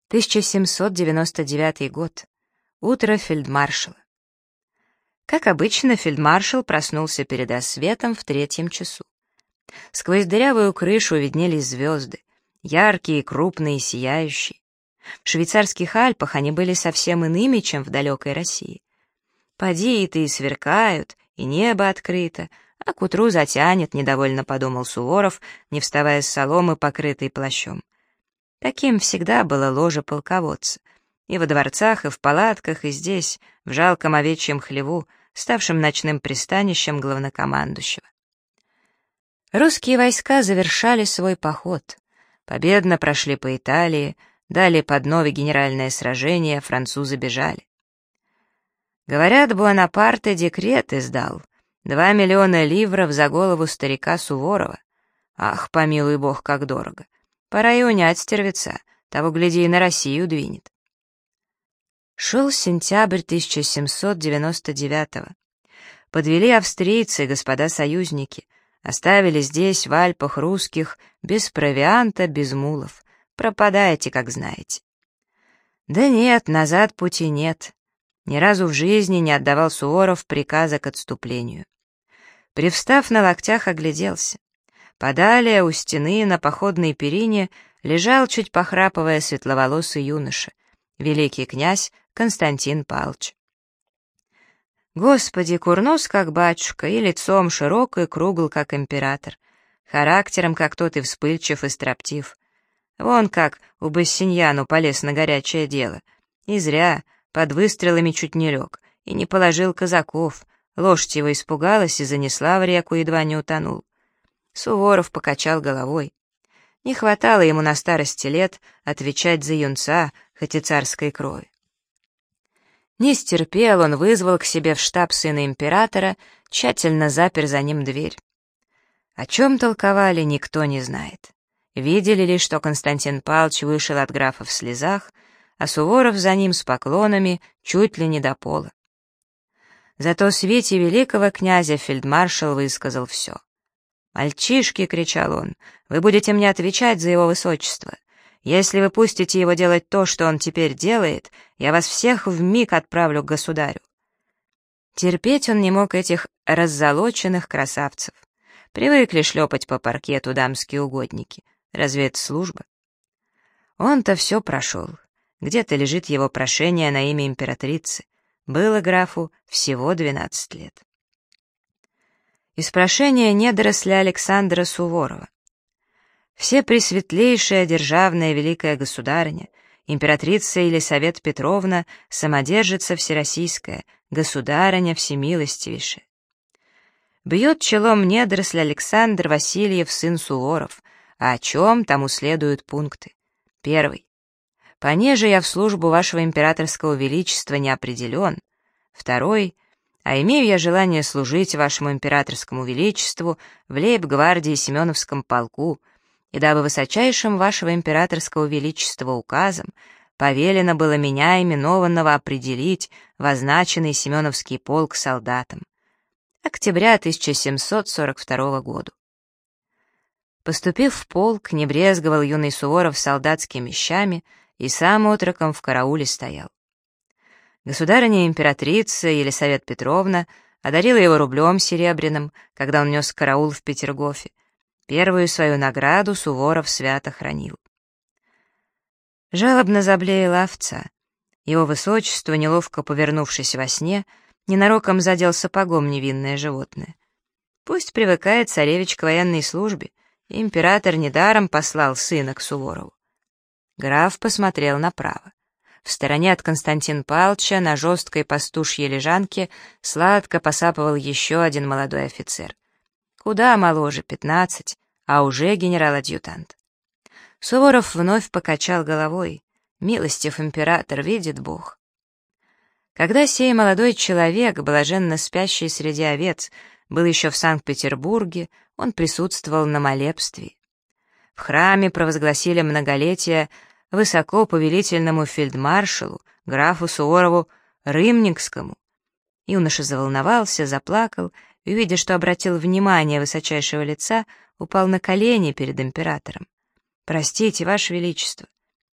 1799 год. Утро фельдмаршала. Как обычно, фельдмаршал проснулся перед рассветом в 3 часу. Сквозь дырявую крышу виднелись звезды, яркие, крупные, сияющие. В швейцарских Альпах они были совсем иными, чем в далекой России. Поди и ты и сверкают, и небо открыто, а к утру затянет, недовольно подумал Суворов, не вставая с соломы, покрытой плащом. Таким всегда было ложе полководца. И во дворцах, и в палатках, и здесь, в жалком овечьем хлеву, ставшем ночным пристанищем главнокомандующего. Русские войска завершали свой поход. Победно прошли по Италии, дали под Нови генеральное сражение, французы бежали. Говорят, Буонапарте декрет издал. 2 миллиона ливров за голову старика Суворова. Ах, помилуй бог, как дорого. Пора и унять стервеца, того, гляди, и на Россию двинет. Шел сентябрь 1799-го. Подвели австрийцы, господа союзники, оставили здесь, в Альпах, русских, без провианта, без мулов. Пропадаете, как знаете. Да нет, назад пути нет. Ни разу в жизни не отдавал Суворов приказа к отступлению. Привстав на локтях, огляделся. Подалее у стены на походной перине лежал, чуть похрапывая, светловолосый юноша, великий князь Константин Павлович. Господи, курнос, как батюшка, и лицом широк и кругл, как император, характером, как тот, и вспыльчив, и строптив. Вон как у Бассиньяну полез на горячее дело. И зря, под выстрелами чуть не лег, и не положил казаков, лошадь его испугалась и занесла в реку, едва не утонул. Суворов покачал головой. Не хватало ему на старости лет отвечать за юнца, хоть и царской крови. Не стерпел, он вызвал к себе в штаб сына императора, тщательно запер за ним дверь. О чем толковали, никто не знает. Видели лишь, что Константин Павлович вышел от графа в слезах, а Суворов за ним с поклонами чуть ли не до пола. Зато свете великого князя фельдмаршал высказал все. «Мальчишки!» — кричал он, — «вы будете мне отвечать за его высочество. Если вы пустите его делать то, что он теперь делает, я вас всех вмиг отправлю к государю». Терпеть он не мог этих раззолоченных красавцев. Привыкли шлепать по паркету дамские угодники. Разве это служба? Он-то все прошел. Где-то лежит его прошение на имя императрицы. Было графу всего 12 лет. Из прошения недоросля Александра Суворова. Все пресветлейшая державная великая государыня, императрица Елисавета Петровна, самодержица всероссийская, государыня всемилостивейшая. Бьет челом недоросль Александр Васильев, сын Суворов, а о чем тому следуют пункты. 1. Понеже я в службу вашего императорского величества не определен. 2. А имею я желание служить вашему императорскому величеству в лейб-гвардии Семеновском полку, и дабы высочайшим вашего императорского величества указом повелено было меня, именованного, определить в означенный Семеновский полк солдатам. Октября 1742 года. Поступив в полк, не брезговал юный Суворов солдатскими вещами и сам отроком в карауле стоял. Государыня-императрица Елисавета Петровна одарила его рублем серебряным, когда он нес караул в Петергофе. Первую свою награду Суворов свято хранил. Жалобно заблеяла овца. Его высочество, неловко повернувшись во сне, ненароком задел сапогом невинное животное. Пусть привыкает царевич к военной службе, и император недаром послал сына к Суворову. Граф посмотрел направо. В стороне от Константина Павловича на жесткой пастушьей лежанке сладко посапывал еще один молодой офицер. Куда моложе, 15, а уже генерал-адъютант. Суворов вновь покачал головой. Милостив император, видит Бог. Когда сей молодой человек, блаженно спящий среди овец, был еще в Санкт-Петербурге, он присутствовал на молебстве. В храме провозгласили многолетие высокоповелительному фельдмаршалу, графу Суворову Рымникскому. Юноша заволновался, заплакал, и, увидя, что обратил внимание высочайшего лица, упал на колени перед императором. «Простите, Ваше Величество».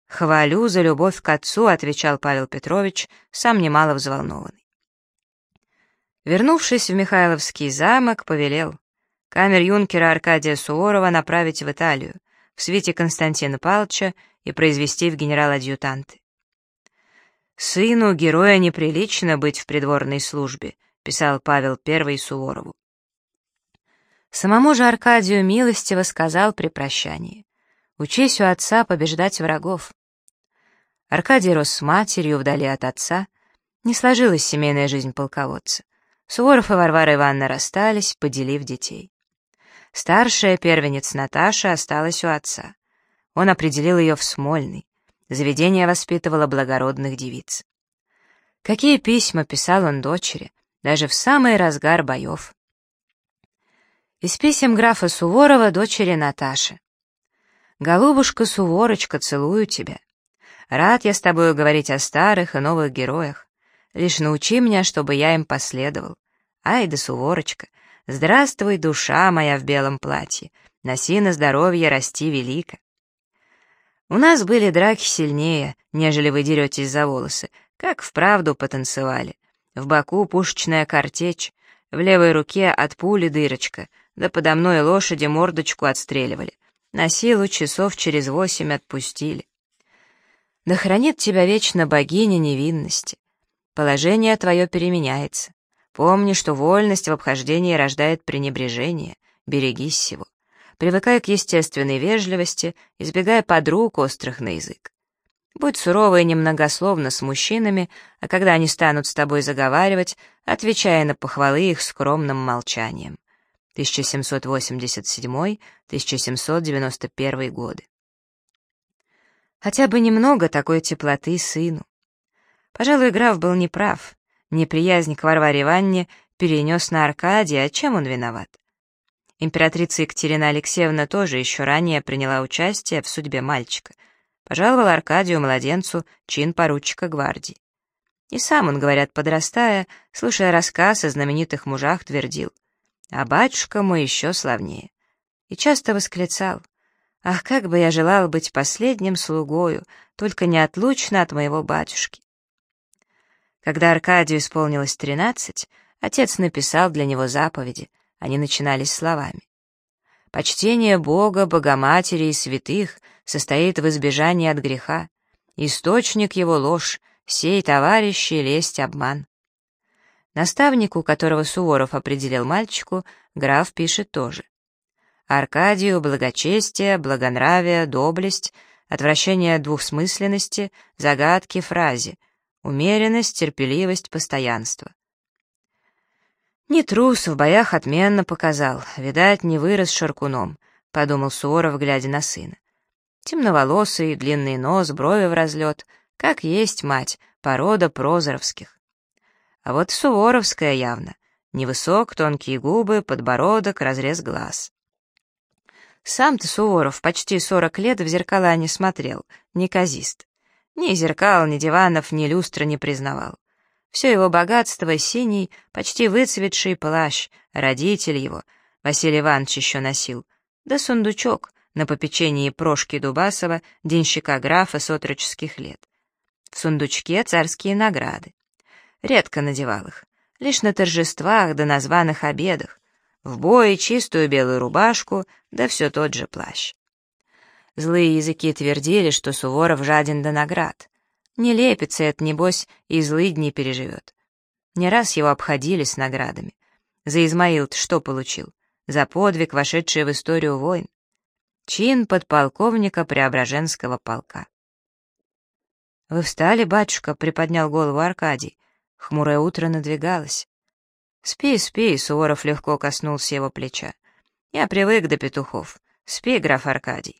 «Хвалю за любовь к отцу», — отвечал Павел Петрович, сам немало взволнованный. Вернувшись в Михайловский замок, повелел камер-юнкера Аркадия Суворова направить в Италию, в свите Константина Павловича, и произвести в генерал-адъютанты. «Сыну героя неприлично быть в придворной службе», — писал Павел I Суворову. Самому же Аркадию милостиво сказал при прощании: «Учись у отца побеждать врагов». Аркадий рос с матерью вдали от отца, не сложилась семейная жизнь полководца. Суворов и Варвара Ивановна расстались, поделив детей. Старшая первенец Наташа осталась у отца. Он определил ее в Смольный. Заведение воспитывало благородных девиц. Какие письма писал он дочери, даже в самый разгар боев. Из писем графа Суворова дочери Наташи. «Голубушка Суворочка, целую тебя. Рад я с тобою говорить о старых и новых героях. Лишь научи меня, чтобы я им последовал. Ай да, Суворочка, здравствуй, душа моя в белом платье, носи на здоровье, расти велико. У нас были драки сильнее, нежели вы деретесь за волосы, как вправду потанцевали. В боку пушечная картечь, в левой руке от пули дырочка, да подо мной лошади мордочку отстреливали. На силу часов через 8 отпустили. Да хранит тебя вечно богиня невинности. Положение твое переменяется. Помни, что вольность в обхождении рождает пренебрежение. Берегись сего. Привыкай к естественной вежливости, избегая подруг острых на язык. Будь сурова и немногословна с мужчинами, а когда они станут с тобой заговаривать, отвечая на похвалы их скромным молчанием. 1787-1791 годы. Хотя бы немного такой теплоты сыну. Пожалуй, граф был неправ. Неприязнь к Варваре Ивановне перенес на Аркадия, а чем он виноват? Императрица Екатерина Алексеевна тоже еще ранее приняла участие в судьбе мальчика. Пожаловала Аркадию-младенцу чин поручика гвардии. И сам он, говорят, подрастая, слушая рассказ о знаменитых мужах, твердил: «А батюшка мой еще славнее». И часто восклицал: «Ах, как бы я желал быть последним слугою, только неотлучно от моего батюшки». Когда Аркадию исполнилось 13, отец написал для него заповеди. Они начинались словами: «Почтение Бога, Богоматери и святых состоит в избежании от греха. Источник его — ложь, сей, товарищи, лесть, обман». Наставнику, которого Суворов определил мальчику, граф пишет тоже: «Аркадию благочестие, благонравие, доблесть, отвращение от двухсмысленности, загадки, фразе, умеренность, терпеливость, постоянство». «Не трус, в боях отменно показал, видать, не вырос шаркуном», — подумал Суворов, глядя на сына. Темноволосый, длинный нос, брови в разлет, как есть мать, порода прозоровских. А вот суворовская явно, невысок, тонкие губы, подбородок, разрез глаз. Сам-то Суворов почти 40 лет в зеркала не смотрел, неказист. Ни зеркал, ни диванов, ни люстры не признавал. Все его богатство — синий, почти выцветший плащ, родитель его, Василий Иванович, еще носил, да сундучок на попечении Прошки Дубасова, денщика графа с отроческих лет. В сундучке царские награды. Редко надевал их, лишь на торжествах да на званых обедах, в бой чистую белую рубашку, да все тот же плащ. Злые языки твердили, что Суворов жаден до наград. Не лепится это, небось, и злыдни переживет. Не раз его обходили с наградами. За Измаил-то что получил? За подвиг, вошедший в историю войн. Чин подполковника Преображенского полка. «Вы встали, батюшка?» — приподнял голову Аркадий. Хмурое утро надвигалось. «Спи, спи», — Суворов легко коснулся его плеча. «Я привык до петухов. Спи, граф Аркадий».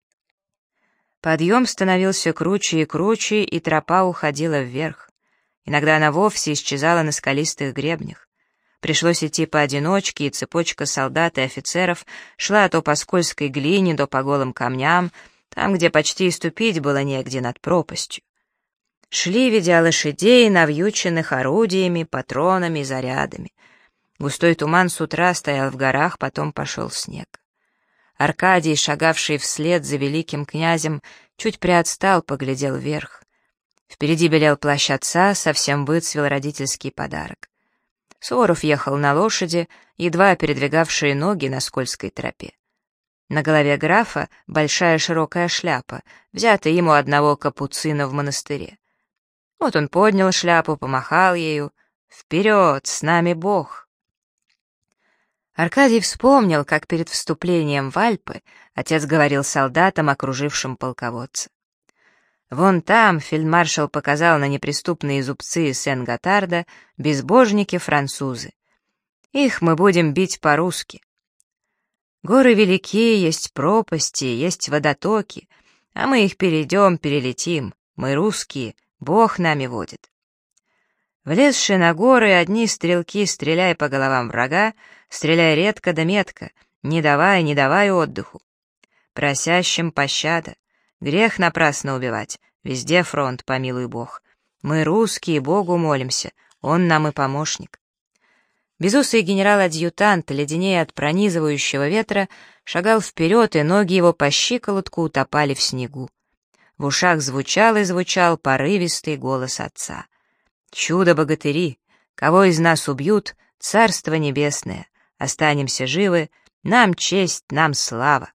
Подъем становился круче и круче, и тропа уходила вверх. Иногда она вовсе исчезала на скалистых гребнях. Пришлось идти поодиночке, и цепочка солдат и офицеров шла то по скользкой глине, то по голым камням, там, где почти и ступить было негде, над пропастью. Шли, ведя лошадей, навьюченных орудиями, патронами и зарядами. Густой туман с утра стоял в горах, потом пошел снег. Аркадий, шагавший вслед за великим князем, Чуть приотстал, поглядел вверх. Впереди белел плащ отца, совсем выцвел родительский подарок. Суворов ехал на лошади, едва передвигавшие ноги на скользкой тропе. На голове графа большая широкая шляпа, взятая ему одного капуцина в монастыре. Вот он поднял шляпу, помахал ею. «Вперед, с нами Бог!» Аркадий вспомнил, как перед вступлением в Альпы отец говорил солдатам, окружившим полководца. Вон там фельдмаршал показал на неприступные зубцы Сен-Готарда безбожники-французы. Их мы будем бить по-русски. Горы велики, есть пропасти, есть водотоки, а мы их перейдем, перелетим. Мы русские, Бог нами водит. Влезшие на горы одни стрелки, стреляй по головам врага, стреляй редко да метко, не давай отдыху. Просящим пощада, грех напрасно убивать, везде фронт, помилуй Бог. Мы русские, Богу молимся, Он нам и помощник. Безусый генерал-адъютант, леденея от пронизывающего ветра, шагал вперед, и ноги его по щиколотку утопали в снегу. В ушах звучал и звучал порывистый голос отца. «Чудо-богатыри! Кого из нас убьют, царство небесное! Останемся живы, нам честь, нам слава!»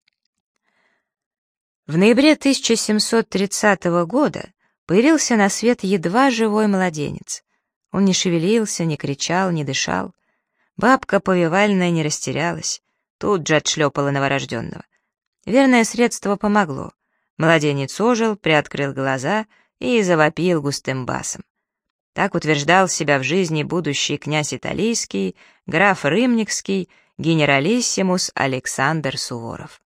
В ноябре 1730 года появился на свет едва живой младенец. Он не шевелился, не кричал, не дышал. Бабка повивальная не растерялась, тут же отшлепала новорожденного. Верное средство помогло. Младенец ожил, приоткрыл глаза и завопил густым басом. Так утверждал себя в жизни будущий князь Италийский, граф Рымникский, генералиссимус Александр Суворов.